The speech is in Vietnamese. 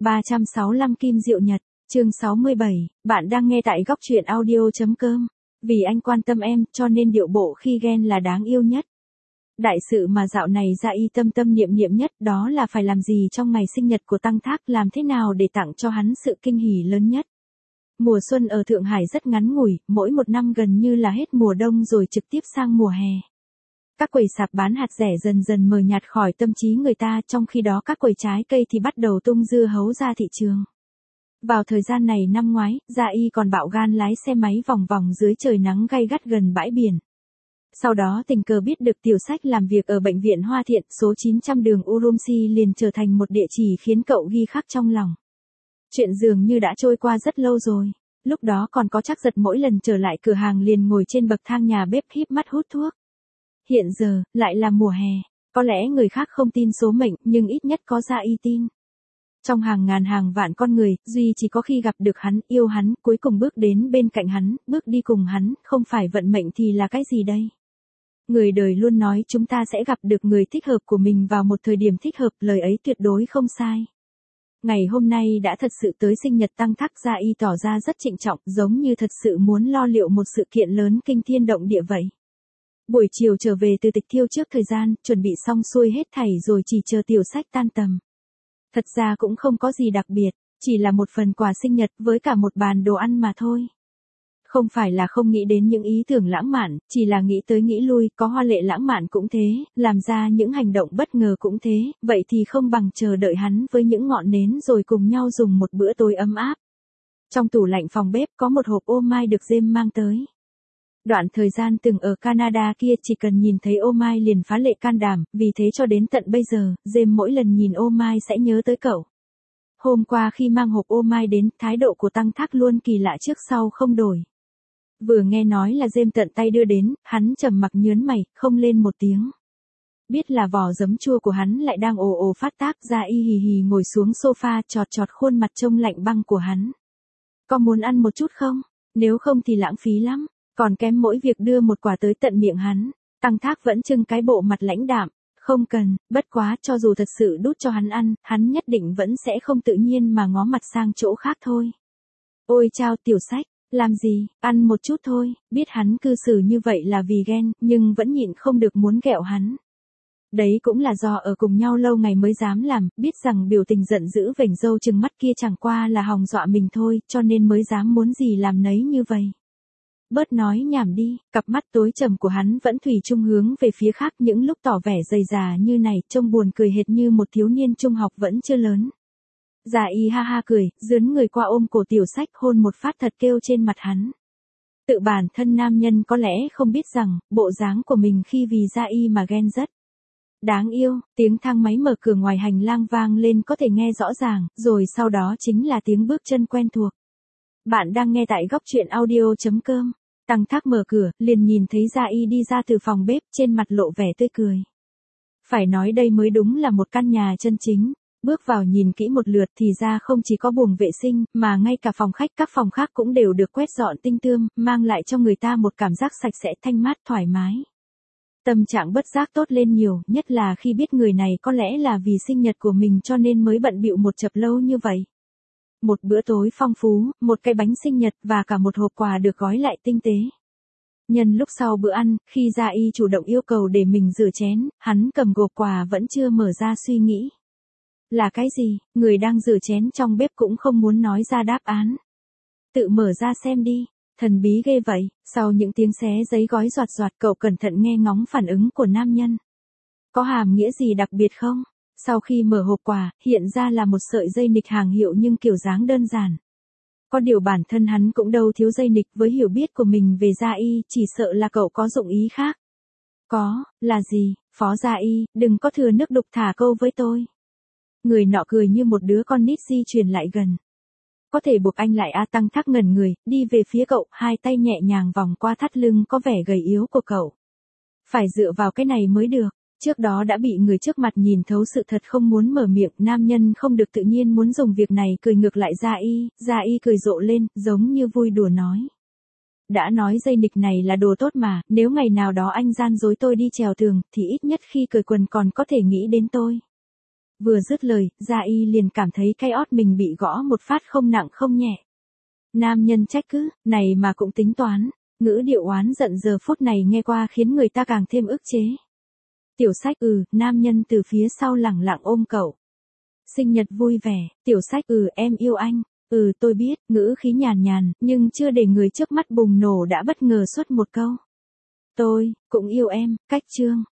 365 Kim Diệu Nhật, chương 67, bạn đang nghe tại góc truyện audio.com. Vì anh quan tâm em, cho nên điệu bộ khi ghen là đáng yêu nhất. Đại sự mà dạo này Gia Y tâm tâm niệm niệm nhất đó là phải làm gì trong ngày sinh nhật của Tăng Thác, làm thế nào để tặng cho hắn sự kinh hỉ lớn nhất. Mùa xuân ở Thượng Hải rất ngắn ngủi, mỗi một năm gần như là hết mùa đông rồi trực tiếp sang mùa hè. Các quầy sạp bán hạt rẻ dần dần mờ nhạt khỏi tâm trí người ta, trong khi đó các quầy trái cây thì bắt đầu tung dưa hấu ra thị trường. Vào thời gian này năm ngoái, Gia Y còn bạo gan lái xe máy vòng vòng dưới trời nắng gay gắt gần bãi biển. Sau đó tình cờ biết được Tiểu Sách làm việc ở bệnh viện Hoa Thiện, số 900 đường Urumqi liền trở thành một địa chỉ khiến cậu ghi khắc trong lòng. Chuyện dường như đã trôi qua rất lâu rồi. Lúc đó còn có Trác Giật mỗi lần trở lại cửa hàng liền ngồi trên bậc thang nhà bếp híp mắt hút thuốc. Hiện giờ, lại là mùa hè. Có lẽ người khác không tin số mệnh, nhưng ít nhất có Gia Y tin. Trong hàng ngàn hàng vạn con người, duy chỉ có khi gặp được hắn, yêu hắn, cuối cùng bước đến bên cạnh hắn, bước đi cùng hắn, không phải vận mệnh thì là cái gì đây? Người đời luôn nói chúng ta sẽ gặp được người thích hợp của mình vào một thời điểm thích hợp, lời ấy tuyệt đối không sai. Ngày hôm nay đã thật sự tới sinh nhật Tăng Thác, Gia Y tỏ ra rất trịnh trọng, giống như thật sự muốn lo liệu một sự kiện lớn kinh thiên động địa vậy. Buổi chiều trở về từ tịch thiêu trước thời gian, chuẩn bị xong xuôi hết thảy rồi chỉ chờ Tiểu Sách tan tầm. Thật ra cũng không có gì đặc biệt, chỉ là một phần quà sinh nhật với cả một bàn đồ ăn mà thôi. Không phải là không nghĩ đến những ý tưởng lãng mạn, chỉ là nghĩ tới nghĩ lui, có hoa lệ lãng mạn cũng thế, làm ra những hành động bất ngờ cũng thế, vậy thì không bằng chờ đợi hắn với những ngọn nến rồi cùng nhau dùng một bữa tối ấm áp. Trong tủ lạnh phòng bếp có một hộp ô mai được James mang tới. Đoạn thời gian từng ở Canada kia chỉ cần nhìn thấy ô mai liền phá lệ can đảm, vì thế cho đến tận bây giờ, James mỗi lần nhìn ô mai sẽ nhớ tới cậu. Hôm qua khi mang hộp ô mai đến, thái độ của Tăng Thác luôn kỳ lạ trước sau không đổi. Vừa nghe nói là James tận tay đưa đến, hắn trầm mặc nhớn mày, không lên một tiếng. Biết là vỏ giấm chua của hắn lại đang ồ ồ phát tác, Gia Y hì hì ngồi xuống sofa chọt chọt khuôn mặt trông lạnh băng của hắn. Có muốn ăn một chút không? Nếu không thì lãng phí lắm. Còn kém mỗi việc đưa một quả tới tận miệng hắn. Tăng Thác vẫn trưng cái bộ mặt lãnh đạm. Không cần, bất quá cho dù thật sự đút cho hắn ăn, hắn nhất định vẫn sẽ không tự nhiên mà ngó mặt sang chỗ khác thôi. Ôi chao Tiểu Sách, làm gì, ăn một chút thôi, biết hắn cư xử như vậy là vì ghen, nhưng vẫn nhịn không được muốn ghẹo hắn. Đấy cũng là do ở cùng nhau lâu ngày mới dám làm, biết rằng biểu tình giận dữ vểnh râu trừng mắt kia chẳng qua là hòng dọa mình thôi, cho nên mới dám muốn gì làm nấy như vậy. Bớt nói nhảm đi, cặp mắt tối trầm của hắn vẫn thủy chung hướng về phía khác, những lúc tỏ vẻ dày dà như này, trông buồn cười hệt như một thiếu niên trung học vẫn chưa lớn. Gia Y ha ha cười, dướn người qua ôm cổ Tiểu Sách hôn một phát thật kêu trên mặt hắn. Tự bản thân nam nhân có lẽ không biết rằng, bộ dáng của mình khi vì Gia Y mà ghen rất đáng yêu. Tiếng thang máy mở cửa ngoài hành lang vang lên có thể nghe rõ ràng, rồi sau đó chính là tiếng bước chân quen thuộc. Bạn đang nghe tại góc truyện audio.com. Tăng Thác mở cửa, liền nhìn thấy Gia Y đi ra từ phòng bếp, trên mặt lộ vẻ tươi cười. Phải nói đây mới đúng là một căn nhà chân chính. Bước vào nhìn kỹ một lượt thì ra không chỉ có buồng vệ sinh, mà ngay cả phòng khách các phòng khác cũng đều được quét dọn tinh tươm, mang lại cho người ta một cảm giác sạch sẽ, thanh mát, thoải mái. Tâm trạng bất giác tốt lên nhiều, nhất là khi biết người này có lẽ là vì sinh nhật của mình cho nên mới bận bịu một chập lâu như vậy. Một bữa tối phong phú, một cái bánh sinh nhật và cả một hộp quà được gói lại tinh tế. Nhân lúc sau bữa ăn, khi Gia Y chủ động yêu cầu để mình rửa chén, hắn cầm hộp quà vẫn chưa mở ra suy nghĩ. Là cái gì, người đang rửa chén trong bếp cũng không muốn nói ra đáp án. Tự mở ra xem đi, thần bí ghê vậy, sau những tiếng xé giấy gói giọt giọt cậu cẩn thận nghe ngóng phản ứng của nam nhân. Có hàm nghĩa gì đặc biệt không? Sau khi mở hộp quà, hiện ra là một sợi dây nịch hàng hiệu nhưng kiểu dáng đơn giản. Có điều bản thân hắn cũng đâu thiếu dây nịch, với hiểu biết của mình về Gia Y, chỉ sợ là cậu có dụng ý khác. Có, là gì, Phó Gia Y, đừng có thừa nước đục thả câu với tôi. Người nọ cười như một đứa con nít di chuyển lại gần. Có thể buộc anh lại à? Tăng Thác ngẩn người, đi về phía cậu, hai tay nhẹ nhàng vòng qua thắt lưng có vẻ gầy yếu của cậu. Phải dựa vào cái này mới được. Trước đó đã bị người trước mặt nhìn thấu sự thật không muốn mở miệng, nam nhân không được tự nhiên muốn dùng việc này cười ngược lại Gia Y cười rộ lên, giống như vui đùa nói. Đã nói dây nịch này là đồ tốt mà, nếu ngày nào đó anh gian dối tôi đi trèo tường, thì ít nhất khi cởi quần còn có thể nghĩ đến tôi. Vừa dứt lời, Gia Y liền cảm thấy cái ót mình bị gõ một phát không nặng không nhẹ. Nam nhân trách cứ, này mà cũng tính toán. Ngữ điệu oán giận giờ phút này nghe qua khiến người ta càng thêm ức chế. Tiểu sách nam nhân từ phía sau lẳng lặng ôm cậu. Sinh nhật vui vẻ, tiểu sách em yêu anh. Tôi biết, ngữ khí nhàn nhàn, nhưng chưa để người trước mắt bùng nổ đã bất ngờ xuất một câu. Tôi, cũng yêu em, cách chương.